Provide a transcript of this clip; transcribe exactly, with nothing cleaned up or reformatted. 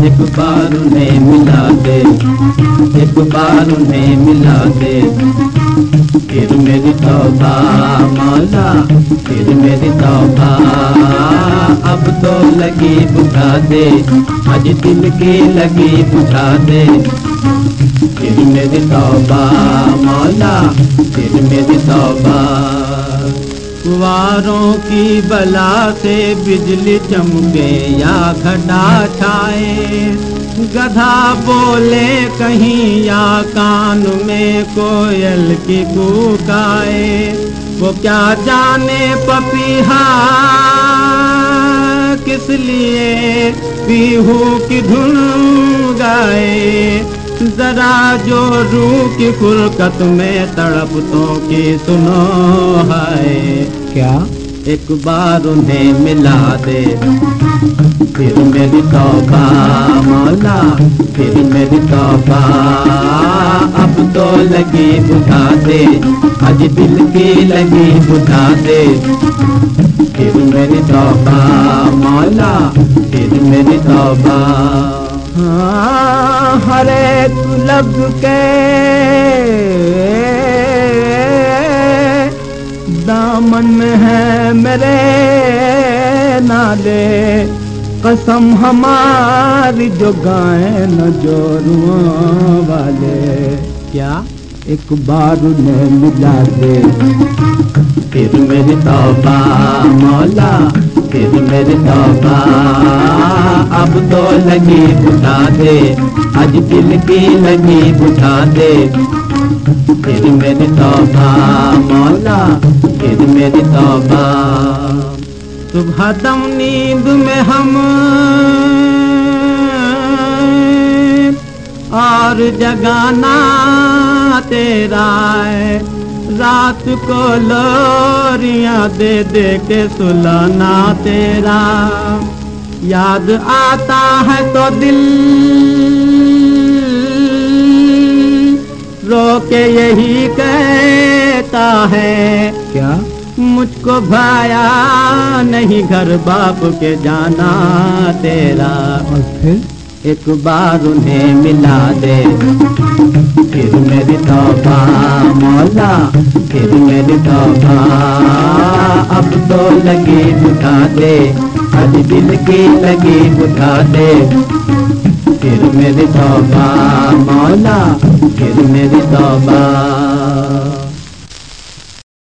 एक बार उन्हें मिला दे, एक बार उन्हें मिला दे। फिर मेरी तौबा मौला, फिर मेरी तौबा अब तो लगी बुझा दे, आज दिल की लगी बुझा दे। फिर मेरी तौबा मौला, फिर मेरी तौबा। कुंवारों की बला से बिजली चमके या घटा छाए, गधा बोले कहीं या कान में कोयल की कूकाए। वो क्या जाने पपीहा किस लिए पीहू की धुन गाए, जरा जो रूह की फुरकत में तड़पतों की सुनो है। क्या एक बार उन्हें मिला दे, फिर मेरी तौबा मौला, फिर मेरी तौबा अब तो लगी बुझा दे, आज दिल की लगी बुझा दे। फिर मेरी तौबा मौला, फिर मेरी तौबा। हाँ, हर एक लफ्ज़ के दामन में है मेरे नाले, कसम हमारी जो गाए न जोरुओं वाले। क्या एक बार उन्हें मिला दे, फिर मेरी तौबा मौला, फिर मेरी तौबा अब तो लगी बुझा दे, आज दिल की लगी बुझा दे। फिर मेरी तौबा मौला, फिर मेरी तौबा। सुबह दम नींद में हम और जगाना तेरा है, रात को लोरियां दे दे के सुलाना तेरा। याद आता है तो दिल रो के यही कहता है, क्या मुझको भाया नहीं घर बाप के जाना तेरा। और फिर एक बार उन्हें मिला दे, फिर मेरी तौबा मौला, फिर मेरी तौबा अब तो लगी बुझा दे, आज दिल की लगी बुझा दे। फिर मेरी तौबा मौला, फिर मेरी तौबा।